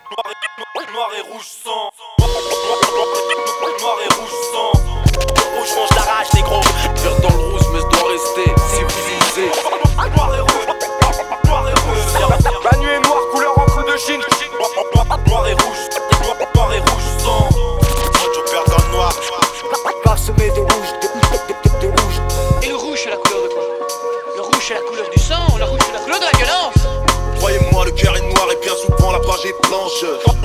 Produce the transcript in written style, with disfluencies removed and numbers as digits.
Noir et rouge sang. Noir et rouge sang. Rouge mange la rage négro. Vert dans le rouge mais je dois rester civilisé. Noir et rouge. Noir et rouge. La nuit est noire, couleur encre de Chine. Noir et rouge. Noir et rouge sang. Je perds dans le noir. Parsemé de rouge, de rouge. Et le rouge c'est la couleur de quoi? Le rouge c'est la couleur du sang, le rouge c'est la couleur de la violence. Croyez-moi, le cœur est noir et bien souvent la page est blanche.